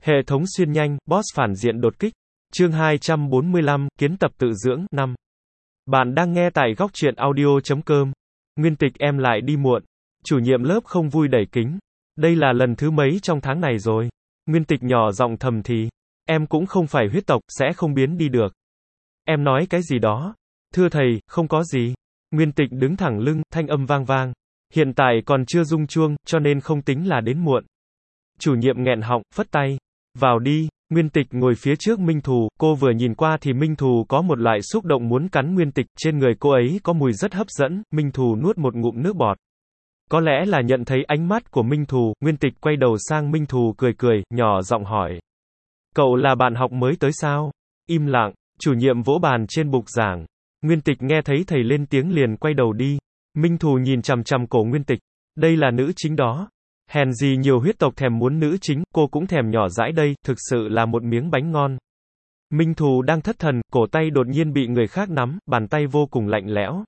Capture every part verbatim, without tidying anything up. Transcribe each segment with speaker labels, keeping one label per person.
Speaker 1: Hệ thống xuyên nhanh, boss phản diện đột kích. Chương hai trăm bốn mươi lăm, kiến tập tự dưỡng, năm. Bạn đang nghe tại góc truyện audio chấm com. Nguyên Tịch, em lại đi muộn. Chủ nhiệm lớp không vui đẩy kính. Đây là lần thứ mấy trong tháng này rồi? Nguyên Tịch nhỏ giọng thầm thì. Em cũng không phải huyết tộc, sẽ không biến đi được. Em nói cái gì đó? Thưa thầy, không có gì. Nguyên Tịch đứng thẳng lưng, thanh âm vang vang. Hiện tại còn chưa rung chuông, cho nên không tính là đến muộn. Chủ nhiệm nghẹn họng, phất tay. Vào đi. Nguyên Tịch ngồi phía trước Minh Thù, cô vừa nhìn qua thì Minh Thù có một loại xúc động muốn cắn Nguyên Tịch, trên người cô ấy có mùi rất hấp dẫn, Minh Thù nuốt một ngụm nước bọt. Có lẽ là nhận thấy ánh mắt của Minh Thù, Nguyên Tịch quay đầu sang Minh Thù cười cười, nhỏ giọng hỏi. Cậu là bạn học mới tới sao? Im lặng, chủ nhiệm vỗ bàn trên bục giảng. Nguyên Tịch nghe thấy thầy lên tiếng liền quay đầu đi. Minh Thù nhìn chằm chằm cổ Nguyên Tịch. Đây là nữ chính đó. Hèn gì nhiều huyết tộc thèm muốn nữ chính, cô cũng thèm nhỏ dãi đây, thực sự là một miếng bánh ngon. Minh Thù đang thất thần, cổ tay đột nhiên bị người khác nắm, bàn tay vô cùng lạnh lẽo.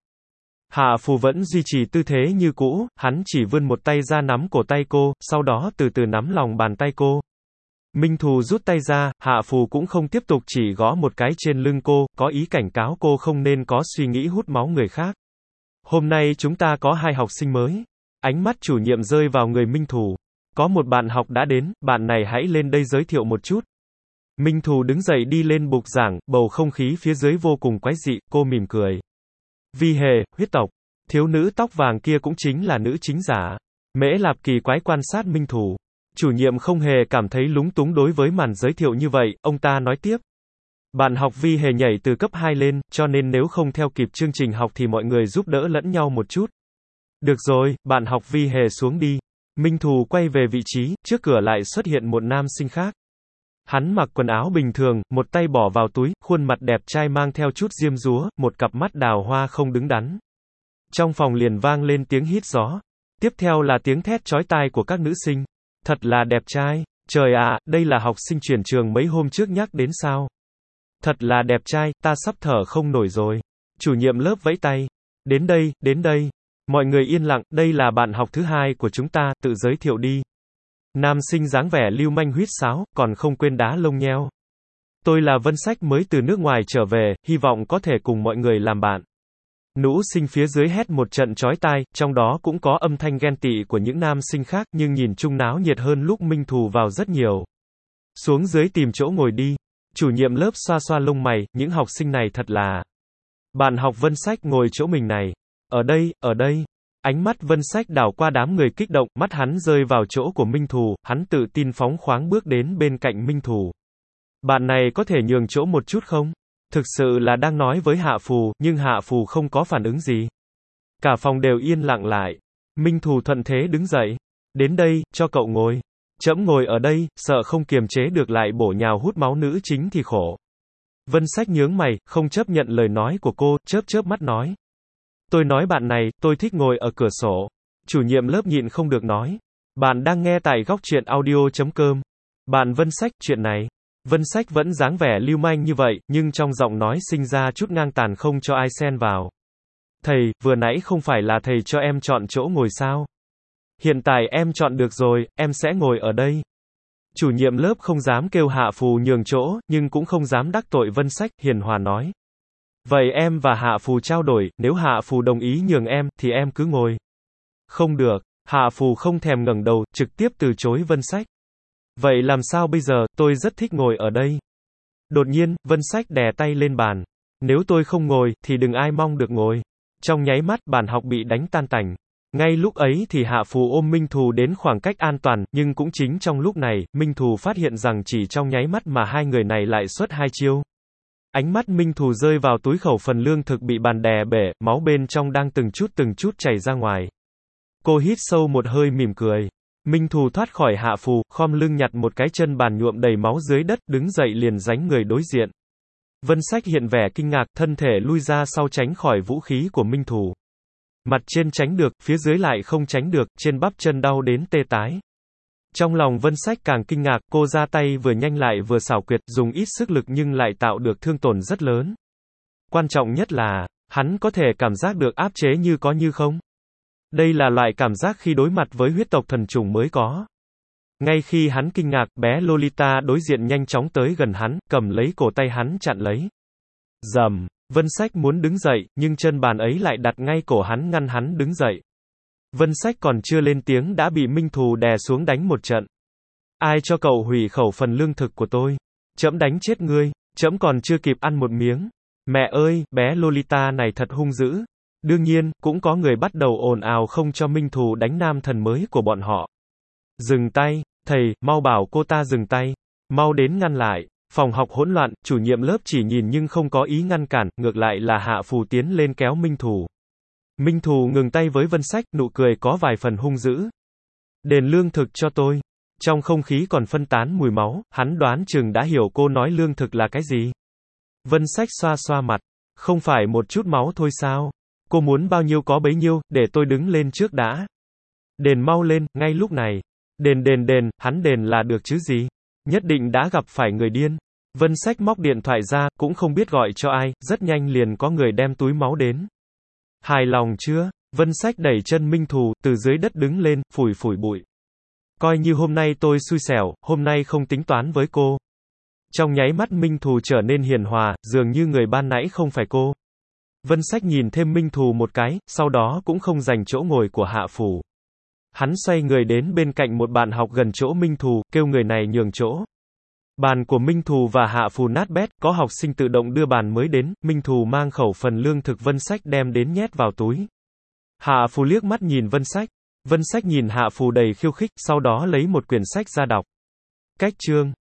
Speaker 1: Hạ Phù vẫn duy trì tư thế như cũ, hắn chỉ vươn một tay ra nắm cổ tay cô, sau đó từ từ nắm lòng bàn tay cô. Minh Thù rút tay ra, Hạ Phù cũng không tiếp tục chỉ gõ một cái trên lưng cô, có ý cảnh cáo cô không nên có suy nghĩ hút máu người khác. Hôm nay chúng ta có hai học sinh mới. Ánh mắt chủ nhiệm rơi vào người Minh Thù. Có một bạn học đã đến, bạn này hãy lên đây giới thiệu một chút. Minh Thù đứng dậy đi lên bục giảng, bầu không khí phía dưới vô cùng quái dị, cô mỉm cười. Vi Hề, huyết tộc. Thiếu nữ tóc vàng kia cũng chính là nữ chính giả. Mễ Lạp kỳ quái quan sát Minh Thù. Chủ nhiệm không hề cảm thấy lúng túng đối với màn giới thiệu như vậy, ông ta nói tiếp. Bạn học Vi Hề nhảy từ cấp hai lên, cho nên nếu không theo kịp chương trình học thì mọi người giúp đỡ lẫn nhau một chút. Được rồi, bạn học Vi Hề xuống đi. Minh Thù quay về vị trí, trước cửa lại xuất hiện một nam sinh khác. Hắn mặc quần áo bình thường, một tay bỏ vào túi, khuôn mặt đẹp trai mang theo chút diêm dúa, một cặp mắt đào hoa không đứng đắn. Trong phòng liền vang lên tiếng hít gió. Tiếp theo là tiếng thét chói tai của các nữ sinh. Thật là đẹp trai. Trời ạ, đây là học sinh chuyển trường mấy hôm trước nhắc đến sao? Thật là đẹp trai, ta sắp thở không nổi rồi. Chủ nhiệm lớp vẫy tay. Đến đây, đến đây. Mọi người yên lặng, đây là bạn học thứ hai của chúng ta, tự giới thiệu đi. Nam sinh dáng vẻ lưu manh huýt sáo, còn không quên đá lông nheo. Tôi là Vân Sách mới từ nước ngoài trở về, hy vọng có thể cùng mọi người làm bạn. Nữ sinh phía dưới hét một trận chói tai, trong đó cũng có âm thanh ghen tị của những nam sinh khác, nhưng nhìn chung náo nhiệt hơn lúc Minh Thù vào rất nhiều. Xuống dưới tìm chỗ ngồi đi. Chủ nhiệm lớp xoa xoa lông mày, những học sinh này thật là. Bạn học Vân Sách ngồi chỗ mình này. Ở đây, ở đây. Ánh mắt Vân Sách đảo qua đám người kích động, mắt hắn rơi vào chỗ của Minh Thù, hắn tự tin phóng khoáng bước đến bên cạnh Minh Thù. Bạn này có thể nhường chỗ một chút không? Thực sự là đang nói với Hạ Phù, nhưng Hạ Phù không có phản ứng gì. Cả phòng đều yên lặng lại. Minh Thù thuận thế đứng dậy. Đến đây, cho cậu ngồi. Trẫm ngồi ở đây, sợ không kiềm chế được lại bổ nhào hút máu nữ chính thì khổ. Vân Sách nhướng mày, không chấp nhận lời nói của cô, chớp chớp mắt nói. Tôi nói bạn này, tôi thích ngồi ở cửa sổ. Chủ nhiệm lớp nhịn không được nói. Bạn đang nghe tại góc truyện audio chấm com. Bạn Vân Sách, chuyện này. Vân Sách vẫn dáng vẻ lưu manh như vậy, nhưng trong giọng nói sinh ra chút ngang tàn không cho ai xen vào. Thầy, vừa nãy không phải là thầy cho em chọn chỗ ngồi sao? Hiện tại em chọn được rồi, em sẽ ngồi ở đây. Chủ nhiệm lớp không dám kêu Hạ Phù nhường chỗ, nhưng cũng không dám đắc tội Vân Sách, hiền hòa nói. Vậy em và Hạ Phù trao đổi, nếu Hạ Phù đồng ý nhường em, thì em cứ ngồi. Không được, Hạ Phù không thèm ngẩng đầu, trực tiếp từ chối Vân Sách. Vậy làm sao bây giờ, tôi rất thích ngồi ở đây. Đột nhiên, Vân Sách đè tay lên bàn. Nếu tôi không ngồi, thì đừng ai mong được ngồi. Trong nháy mắt, bàn học bị đánh tan tành. Ngay lúc ấy thì Hạ Phù ôm Minh Thù đến khoảng cách an toàn, nhưng cũng chính trong lúc này, Minh Thù phát hiện rằng chỉ trong nháy mắt mà hai người này lại xuất hai chiêu. Ánh mắt Minh Thù rơi vào túi khẩu phần lương thực bị bàn đè bể, máu bên trong đang từng chút từng chút chảy ra ngoài. Cô hít sâu một hơi mỉm cười. Minh Thù thoát khỏi Hạ Phù, khom lưng nhặt một cái chân bàn nhuộm đầy máu dưới đất, đứng dậy liền giánh người đối diện. Vân Sách hiện vẻ kinh ngạc, thân thể lui ra sau tránh khỏi vũ khí của Minh Thù. Mặt trên tránh được, phía dưới lại không tránh được, trên bắp chân đau đến tê tái. Trong lòng Vân Sách càng kinh ngạc, cô ra tay vừa nhanh lại vừa xảo quyệt, dùng ít sức lực nhưng lại tạo được thương tổn rất lớn. Quan trọng nhất là, hắn có thể cảm giác được áp chế như có như không. Đây là loại cảm giác khi đối mặt với huyết tộc thần trùng mới có. Ngay khi hắn kinh ngạc, bé Lolita đối diện nhanh chóng tới gần hắn, cầm lấy cổ tay hắn chặn lấy. Rầm, Vân Sách muốn đứng dậy, nhưng chân bàn ấy lại đặt ngay cổ hắn ngăn hắn đứng dậy. Vân Sách còn chưa lên tiếng đã bị Minh Thù đè xuống đánh một trận. Ai cho cậu hủy khẩu phần lương thực của tôi? Trẫm đánh chết ngươi, trẫm còn chưa kịp ăn một miếng. Mẹ ơi, bé Lolita này thật hung dữ. Đương nhiên, cũng có người bắt đầu ồn ào không cho Minh Thù đánh nam thần mới của bọn họ. Dừng tay, thầy, mau bảo cô ta dừng tay. Mau đến ngăn lại. Phòng học hỗn loạn, chủ nhiệm lớp chỉ nhìn nhưng không có ý ngăn cản, ngược lại là Hạ Phù tiến lên kéo Minh Thù. Minh Thù ngừng tay với Vân Sách, nụ cười có vài phần hung dữ. Đền lương thực cho tôi. Trong không khí còn phân tán mùi máu, hắn đoán chừng đã hiểu cô nói lương thực là cái gì. Vân Sách xoa xoa mặt. Không phải một chút máu thôi sao? Cô muốn bao nhiêu có bấy nhiêu, để tôi đứng lên trước đã. Đền mau lên, ngay lúc này. Đền đền đền, hắn đền là được chứ gì? Nhất định đã gặp phải người điên. Vân Sách móc điện thoại ra, cũng không biết gọi cho ai, rất nhanh liền có người đem túi máu đến. Hài lòng chưa? Vân Sách đẩy chân Minh Thù, từ dưới đất đứng lên, phủi phủi bụi. Coi như hôm nay tôi xui xẻo, hôm nay không tính toán với cô. Trong nháy mắt Minh Thù trở nên hiền hòa, dường như người ban nãy không phải cô. Vân Sách nhìn thêm Minh Thù một cái, sau đó cũng không giành chỗ ngồi của Hạ Phù. Hắn xoay người đến bên cạnh một bạn học gần chỗ Minh Thù, kêu người này nhường chỗ. Bàn của Minh Thù và Hạ Phù nát bét, có học sinh tự động đưa bàn mới đến, Minh Thù mang khẩu phần lương thực Vân Sách đem đến nhét vào túi. Hạ Phù liếc mắt nhìn Vân Sách. Vân Sách nhìn Hạ Phù đầy khiêu khích, sau đó lấy một quyển sách ra đọc. Cách chương